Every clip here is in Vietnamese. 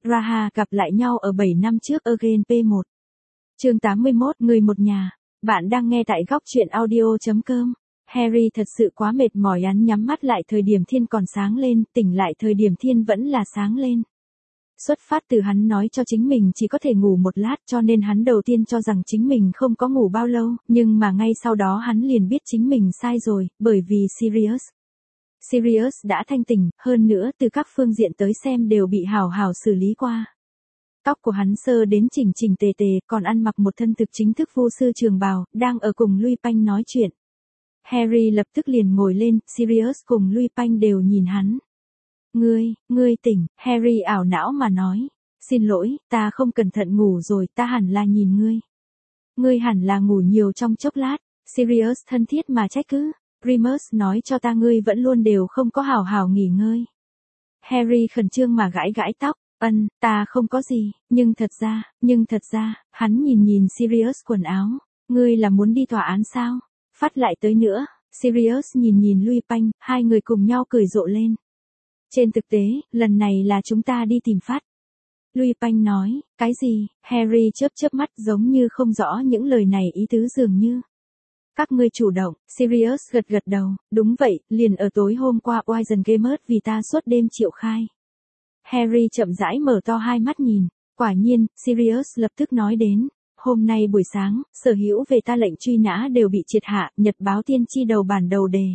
Raha gặp lại nhau ở 7 năm trước Again P1. Chương 81, người một nhà. Bạn đang nghe tại góc truyện audio.com. Harry thật sự quá mệt mỏi, hắn nhắm mắt lại thời điểm thiên còn sáng lên, tỉnh lại thời điểm thiên vẫn là sáng lên. Xuất phát từ hắn nói cho chính mình chỉ có thể ngủ một lát, cho nên hắn đầu tiên cho rằng chính mình không có ngủ bao lâu, nhưng mà ngay sau đó hắn liền biết chính mình sai rồi, bởi vì Sirius đã thanh tỉnh, hơn nữa từ các phương diện tới xem đều bị hảo hảo xử lý qua. Tóc của hắn sơ đến chỉnh chỉnh tề tề, còn ăn mặc một thân thực chính thức vu sư trường bào, đang ở cùng Lupin nói chuyện. Harry lập tức liền ngồi lên, Sirius cùng Lupin đều nhìn hắn. Ngươi tỉnh, Harry ảo não mà nói. Xin lỗi, ta không cẩn thận ngủ rồi, ta hẳn là nhìn ngươi. Ngươi hẳn là ngủ nhiều trong chốc lát, Sirius thân thiết mà trách cứ. Remus nói cho ta ngươi vẫn luôn đều không có hảo hảo nghỉ ngơi. Harry khẩn trương mà gãi gãi tóc, ta không có gì, nhưng thật ra, hắn nhìn Sirius quần áo. Ngươi là muốn đi tòa án sao? Phát lại tới nữa, Sirius nhìn Lupin, hai người cùng nhau cười rộ lên. Trên thực tế, lần này là chúng ta đi tìm Phát. Lupin nói, cái gì? Harry chớp mắt giống như không rõ những lời này ý tứ dường như. Các ngươi chủ động, Sirius gật đầu, đúng vậy, liền ở tối hôm qua Wizengamot vì ta suốt đêm triệu khai. Harry chậm rãi mở to hai mắt nhìn, quả nhiên, Sirius lập tức nói đến, hôm nay buổi sáng, sở hữu về ta lệnh truy nã đều bị triệt hạ, nhật báo tiên tri đầu bản đầu đề.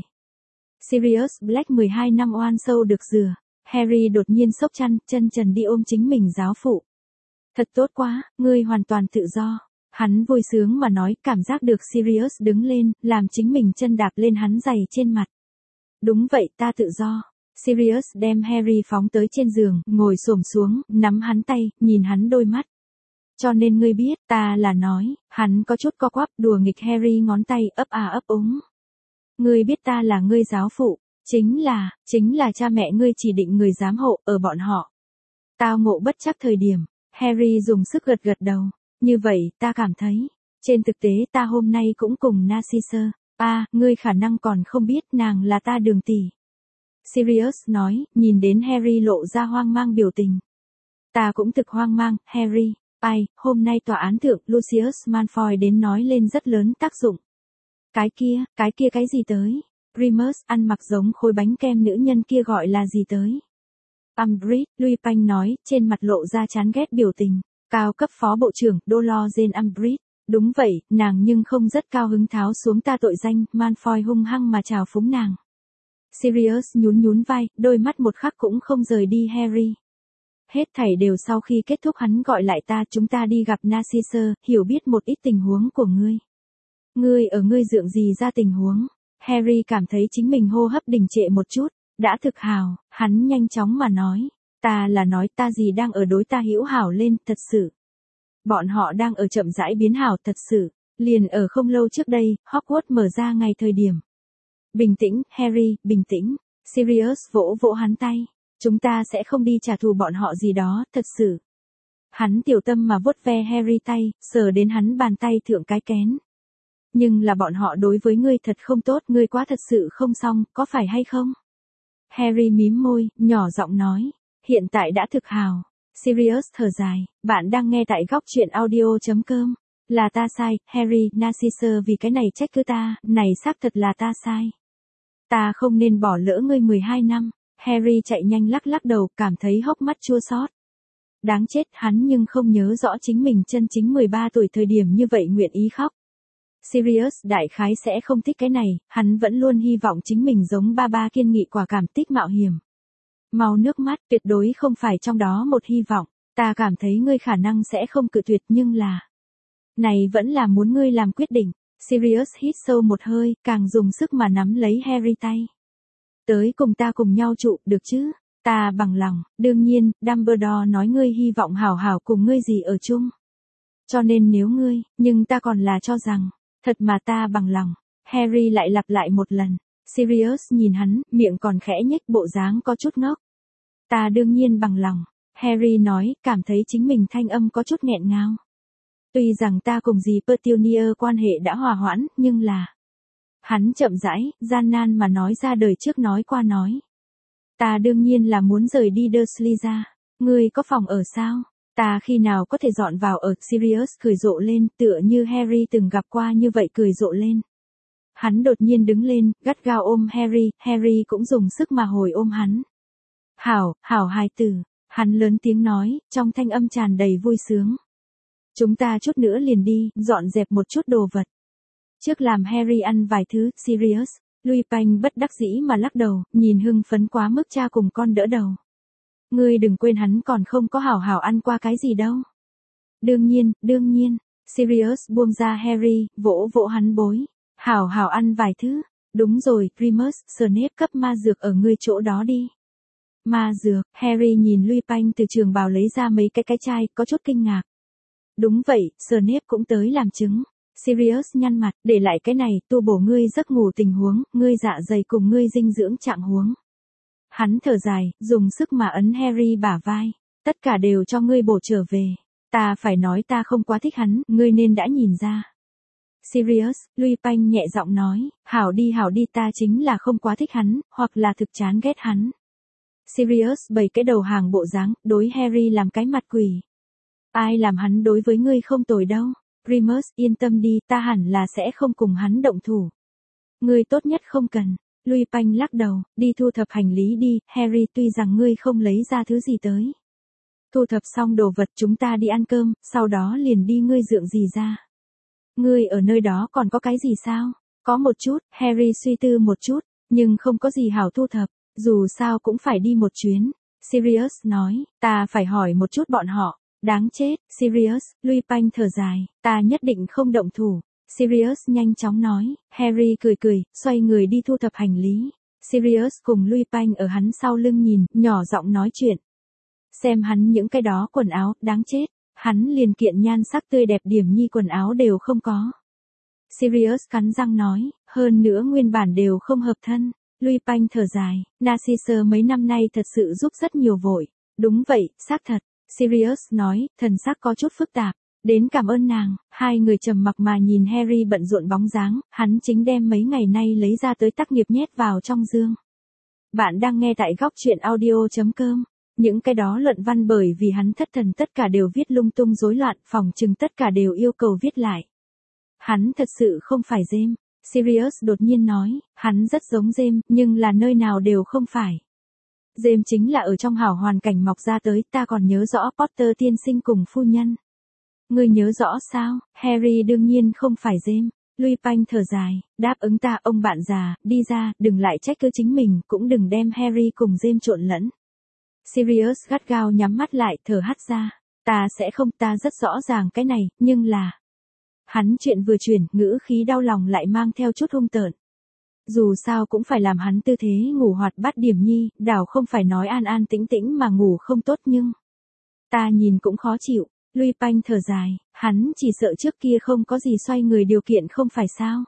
Sirius Black 12 năm oan sâu được rửa, Harry đột nhiên sốc chăn, chân trần đi ôm chính mình giáo phụ. Thật tốt quá, ngươi hoàn toàn tự do. Hắn vui sướng mà nói, cảm giác được Sirius đứng lên, làm chính mình chân đạp lên hắn giày trên mặt. Đúng vậy, ta tự do. Sirius đem Harry phóng tới trên giường, ngồi xổm xuống, nắm hắn tay, nhìn hắn đôi mắt. Cho nên ngươi biết, ta là nói, hắn có chút co quắp, đùa nghịch Harry ngón tay, ấp úng. Ngươi biết ta là ngươi giáo phụ, chính là cha mẹ ngươi chỉ định người giám hộ, ở bọn họ. Tao ngộ bất chắc thời điểm, Harry dùng sức gật đầu. Như vậy, ta cảm thấy, trên thực tế ta hôm nay cũng cùng Narcissa, ngươi khả năng còn không biết nàng là ta đường tỷ. Sirius nói, nhìn đến Harry lộ ra hoang mang biểu tình. Ta cũng thực hoang mang, Harry, hôm nay tòa án thượng Lucius Malfoy đến nói lên rất lớn tác dụng. Cái kia cái gì tới? Remus ăn mặc giống khối bánh kem nữ nhân kia gọi là gì tới? Umbridge, Lupin nói, trên mặt lộ ra chán ghét biểu tình. Cao cấp phó bộ trưởng, Dolores Umbridge. Đúng vậy, nàng nhưng không rất cao hứng tháo xuống ta tội danh, Malfoy hung hăng mà chào phúng nàng. Sirius nhún vai, đôi mắt một khắc cũng không rời đi Harry. Hết thảy đều sau khi kết thúc hắn gọi lại ta, chúng ta đi gặp Narcissa, hiểu biết một ít tình huống của ngươi. Ngươi dượng gì ra tình huống? Harry cảm thấy chính mình hô hấp đình trệ một chút, đã thực hào, hắn nhanh chóng mà nói. Ta là nói ta gì đang ở đối ta hữu hảo lên, thật sự. Bọn họ đang ở chậm rãi biến hảo, thật sự. Liền ở không lâu trước đây, Hogwarts mở ra ngày thời điểm. Bình tĩnh, Harry, bình tĩnh. Sirius vỗ hắn tay. Chúng ta sẽ không đi trả thù bọn họ gì đó, thật sự. Hắn tiểu tâm mà vuốt ve Harry tay, sờ đến hắn bàn tay thượng cái kén. Nhưng là bọn họ đối với ngươi thật không tốt, ngươi quá thật sự không xong, có phải hay không? Harry mím môi, nhỏ giọng nói. Hiện tại đã thực hào. Sirius thở dài, bạn đang nghe tại góc truyện audio.com. Là ta sai, Harry, Narcissa vì cái này trách cứ ta, này xác thật là ta sai. Ta không nên bỏ lỡ ngươi 12 năm. Harry chạy nhanh lắc đầu, cảm thấy hốc mắt chua xót. Đáng chết, hắn nhưng không nhớ rõ chính mình chân chính 13 tuổi thời điểm như vậy nguyện ý khóc. Sirius đại khái sẽ không thích cái này, hắn vẫn luôn hy vọng chính mình giống ba kiên nghị quả cảm tích mạo hiểm. Mau nước mắt, tuyệt đối không phải trong đó một hy vọng, ta cảm thấy ngươi khả năng sẽ không cự tuyệt nhưng là. Này vẫn là muốn ngươi làm quyết định. Sirius hít sâu một hơi, càng dùng sức mà nắm lấy Harry tay. Tới cùng ta cùng nhau trụ, được chứ? Ta bằng lòng, đương nhiên, Dumbledore nói ngươi hy vọng hảo cùng ngươi gì ở chung. Cho nên nếu ngươi, nhưng ta còn là cho rằng, thật mà ta bằng lòng. Harry lại lặp lại một lần. Sirius nhìn hắn, miệng còn khẽ nhếch, bộ dáng có chút ngốc. Ta đương nhiên bằng lòng. Harry nói, cảm thấy chính mình thanh âm có chút nghẹn ngào. Tuy rằng ta cùng dì Petunia quan hệ đã hòa hoãn, nhưng là. Hắn chậm rãi, gian nan mà nói ra đời trước nói qua nói. Ta đương nhiên là muốn rời đi Dursley ra. Ngươi có phòng ở sao? Ta khi nào có thể dọn vào ở? Sirius cười rộ lên, tựa như Harry từng gặp qua như vậy cười rộ lên. Hắn đột nhiên đứng lên, gắt gao ôm Harry, Harry cũng dùng sức mà hồi ôm hắn. Hảo, hảo hài tử, hắn lớn tiếng nói, trong thanh âm tràn đầy vui sướng. Chúng ta chút nữa liền đi, dọn dẹp một chút đồ vật. Trước làm Harry ăn vài thứ, Sirius, Lupin bất đắc dĩ mà lắc đầu, nhìn hưng phấn quá mức cha cùng con đỡ đầu. Ngươi đừng quên hắn còn không có hảo hảo ăn qua cái gì đâu. Đương nhiên, Sirius buông ra Harry, vỗ vỗ hắn bối. Hảo hảo ăn vài thứ. Đúng rồi, Remus, Snape cấp ma dược ở ngươi chỗ đó đi. Ma dược, Harry nhìn Lupin từ trường bào lấy ra mấy cái chai, có chút kinh ngạc. Đúng vậy, Snape cũng tới làm chứng. Sirius nhăn mặt, để lại cái này, tu bổ ngươi giấc ngủ tình huống, ngươi dạ dày cùng ngươi dinh dưỡng trạng huống. Hắn thở dài, dùng sức mà ấn Harry bả vai. Tất cả đều cho ngươi bổ trở về. Ta phải nói ta không quá thích hắn, ngươi nên đã nhìn ra. Sirius, Lupin nhẹ giọng nói, hảo đi ta chính là không quá thích hắn, hoặc là thực chán ghét hắn. Sirius bày cái đầu hàng bộ dáng, đối Harry làm cái mặt quỷ. Ai làm hắn đối với ngươi không tồi đâu. Remus, yên tâm đi, ta hẳn là sẽ không cùng hắn động thủ. Ngươi tốt nhất không cần. Lupin lắc đầu, đi thu thập hành lý đi, Harry tuy rằng ngươi không lấy ra thứ gì tới. Thu thập xong đồ vật chúng ta đi ăn cơm, sau đó liền đi ngươi dượng gì ra. Ngươi ở nơi đó còn có cái gì sao? Có một chút, Harry suy tư một chút, nhưng không có gì hảo thu thập, dù sao cũng phải đi một chuyến. Sirius nói, ta phải hỏi một chút bọn họ. Đáng chết, Sirius, Lupin thở dài, ta nhất định không động thủ. Sirius nhanh chóng nói, Harry cười, xoay người đi thu thập hành lý. Sirius cùng Lupin ở hắn sau lưng nhìn, nhỏ giọng nói chuyện. Xem hắn những cái đó quần áo, đáng chết, hắn liền kiện nhan sắc tươi đẹp điểm nhi quần áo đều không có. Sirius cắn răng nói, hơn nữa nguyên bản đều không hợp thân. Lupin thở dài, Narcissa mấy năm nay thật sự giúp rất nhiều vội. Đúng vậy, xác thật. Sirius nói, thần sắc có chút phức tạp. Đến cảm ơn nàng, hai người trầm mặc mà nhìn Harry bận rộn bóng dáng, hắn chính đem mấy ngày nay lấy ra tới tác nghiệp nhét vào trong dương. Bạn đang nghe tại góc truyện audio.com. Những cái đó luận văn bởi vì hắn thất thần tất cả đều viết lung tung rối loạn, phòng trừng tất cả đều yêu cầu viết lại. Hắn thật sự không phải James. Sirius đột nhiên nói, hắn rất giống James, nhưng là nơi nào đều không phải. James chính là ở trong hảo hoàn cảnh mọc ra tới, ta còn nhớ rõ Potter tiên sinh cùng phu nhân. Ngươi nhớ rõ sao? Harry đương nhiên không phải James. Lupin thở dài, đáp ứng ta, ông bạn già, đi ra, đừng lại trách cứ chính mình, cũng đừng đem Harry cùng James trộn lẫn. Sirius gắt gao nhắm mắt lại, thở hắt ra. Ta sẽ không, ta rất rõ ràng cái này, nhưng là... Hắn chuyện vừa chuyển, ngữ khí đau lòng lại mang theo chút hung tợn. Dù sao cũng phải làm hắn tư thế ngủ hoạt bát điểm nhi, đảo không phải nói an an tĩnh tĩnh mà ngủ không tốt nhưng... Ta nhìn cũng khó chịu. Lupin thở dài, hắn chỉ sợ trước kia không có gì xoay người điều kiện không phải sao.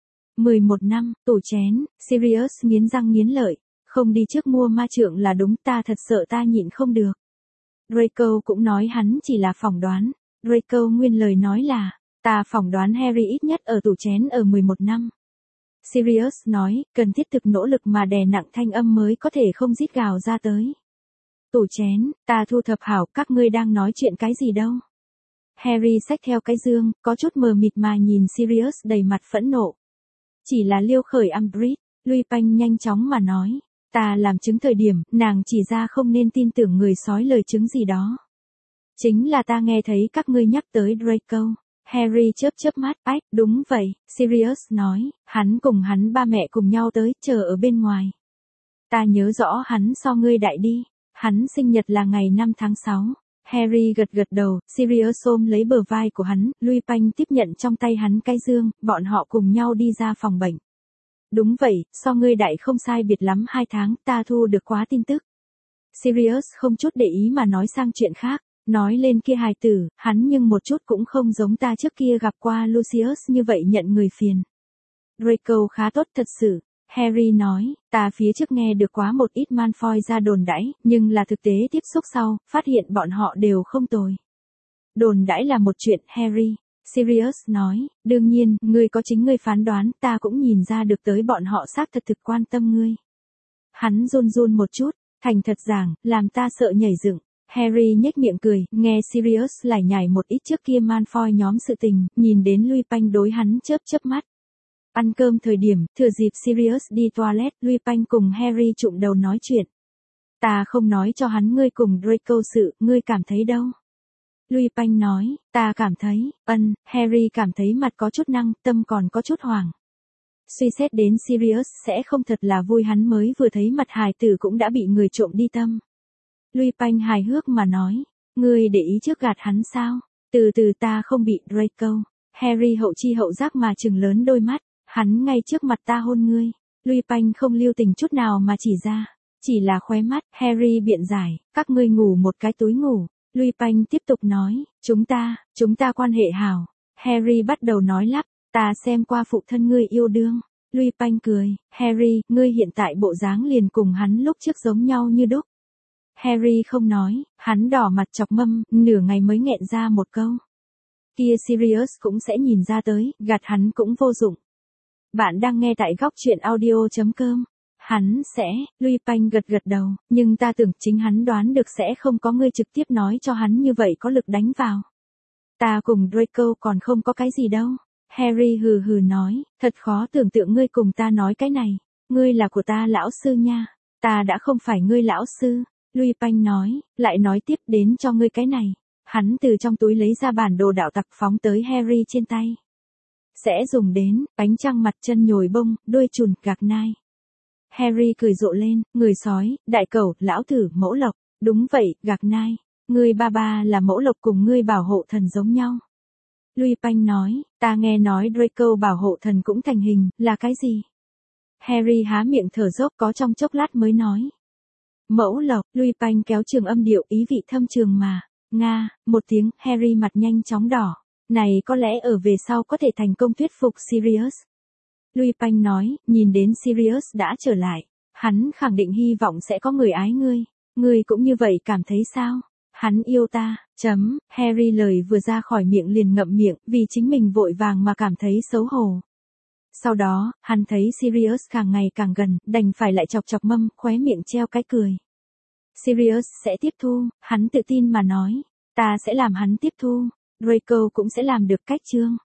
11 năm, tủ chén, Sirius nghiến răng nghiến lợi, không đi trước mua ma trượng là đúng, ta thật sợ ta nhịn không được. Draco cũng nói hắn chỉ là phỏng đoán. Draco nguyên lời nói là, ta phỏng đoán Harry ít nhất ở tủ chén ở 11 năm. Sirius nói, cần thiết thực nỗ lực mà đè nặng thanh âm mới có thể không rít gào ra tới. Tủ chén, ta thu thập hảo, các ngươi đang nói chuyện cái gì đâu. Harry xách theo cái dương, có chút mờ mịt mà nhìn Sirius đầy mặt phẫn nộ. Chỉ là liêu khởi Umbridge, Lupin nhanh chóng mà nói. Ta làm chứng thời điểm, nàng chỉ ra không nên tin tưởng người sói lời chứng gì đó. Chính là ta nghe thấy các ngươi nhắc tới Draco. Harry chớp mắt, ách, đúng vậy, Sirius nói, hắn cùng hắn ba mẹ cùng nhau tới, chờ ở bên ngoài. Ta nhớ rõ hắn so ngươi đại đi, hắn sinh nhật là ngày 5 tháng 6. Harry gật đầu, Sirius ôm lấy bờ vai của hắn, Lupin tiếp nhận trong tay hắn cái dương, bọn họ cùng nhau đi ra phòng bệnh. Đúng vậy, so ngươi đại không sai biệt lắm 2 tháng, ta thu được quá tin tức. Sirius không chút để ý mà nói sang chuyện khác. Nói lên kia hài tử, hắn nhưng một chút cũng không giống ta trước kia gặp qua Lucius như vậy nhận người phiền. Draco khá tốt thật sự. Harry nói, ta phía trước nghe được quá một ít Malfoy ra đồn đãi, nhưng là thực tế tiếp xúc sau, phát hiện bọn họ đều không tồi. Đồn đãi là một chuyện, Harry. Sirius nói, đương nhiên, ngươi có chính ngươi phán đoán, ta cũng nhìn ra được tới bọn họ xác thật thực quan tâm ngươi. Hắn run một chút, thành thật giảng, làm ta sợ nhảy dựng. Harry nhếch miệng cười, nghe Sirius lải nhải một ít trước kia Malfoy nhóm sự tình, nhìn đến Lupin đối hắn chớp chớp mắt. Ăn cơm thời điểm, thừa dịp Sirius đi toilet, Lupin cùng Harry chụm đầu nói chuyện. Ta không nói cho hắn ngươi cùng Draco sự, ngươi cảm thấy đâu? Lupin nói, ta cảm thấy, Harry cảm thấy mặt có chút năng, tâm còn có chút hoảng. Suy xét đến Sirius sẽ không thật là vui, hắn mới vừa thấy mặt hài tử cũng đã bị người trộm đi tâm. Lupin hài hước mà nói, ngươi để ý trước gạt hắn sao? Từ từ ta không bị Draco. Harry hậu chi hậu giác mà trừng lớn đôi mắt, hắn ngay trước mặt ta hôn ngươi. Lupin không lưu tình chút nào mà chỉ ra, chỉ là khóe mắt. Harry biện giải, các ngươi ngủ một cái túi ngủ. Lupin tiếp tục nói, chúng ta quan hệ hảo. Harry bắt đầu nói lắp, ta xem qua phụ thân ngươi yêu đương. Lupin cười, Harry, ngươi hiện tại bộ dáng liền cùng hắn lúc trước giống nhau như đúc. Harry không nói, hắn đỏ mặt chọc mâm, nửa ngày mới nghẹn ra một câu. Kia Sirius cũng sẽ nhìn ra tới, gạt hắn cũng vô dụng. Bạn đang nghe tại góc truyện audio.com. Hắn sẽ, Lupin gật gật đầu, nhưng ta tưởng chính hắn đoán được sẽ không có ngươi trực tiếp nói cho hắn như vậy có lực đánh vào. Ta cùng Draco còn không có cái gì đâu. Harry hừ hừ nói, thật khó tưởng tượng ngươi cùng ta nói cái này. Ngươi là của ta lão sư nha, ta đã không phải ngươi lão sư. Lupin nói, lại nói tiếp đến cho ngươi cái này. Hắn từ trong túi lấy ra bản đồ đạo tặc phóng tới Harry trên tay. Sẽ dùng đến, bánh trăng mặt chân nhồi bông, đuôi chùn, gạc nai. Harry cười rộ lên, người sói, đại cẩu, lão tử, mẫu lộc. Đúng vậy, gạc nai. Ngươi ba là mẫu lộc cùng ngươi bảo hộ thần giống nhau. Lupin nói, ta nghe nói Draco bảo hộ thần cũng thành hình, là cái gì? Harry há miệng thở dốc có trong chốc lát mới nói. Mẫu lộc, Lupin kéo trường âm điệu ý vị thâm trường mà. Nga, một tiếng, Harry mặt nhanh chóng đỏ. Này có lẽ ở về sau có thể thành công thuyết phục Sirius. Lupin nói, nhìn đến Sirius đã trở lại. Hắn khẳng định hy vọng sẽ có người ái ngươi. Ngươi cũng như vậy cảm thấy sao? Hắn yêu ta, Harry lời vừa ra khỏi miệng liền ngậm miệng vì chính mình vội vàng mà cảm thấy xấu hổ. Sau đó, hắn thấy Sirius càng ngày càng gần, đành phải lại chọc chọc mâm, khóe miệng treo cái cười. Sirius sẽ tiếp thu, hắn tự tin mà nói. Ta sẽ làm hắn tiếp thu. Draco cũng sẽ làm được cách chương.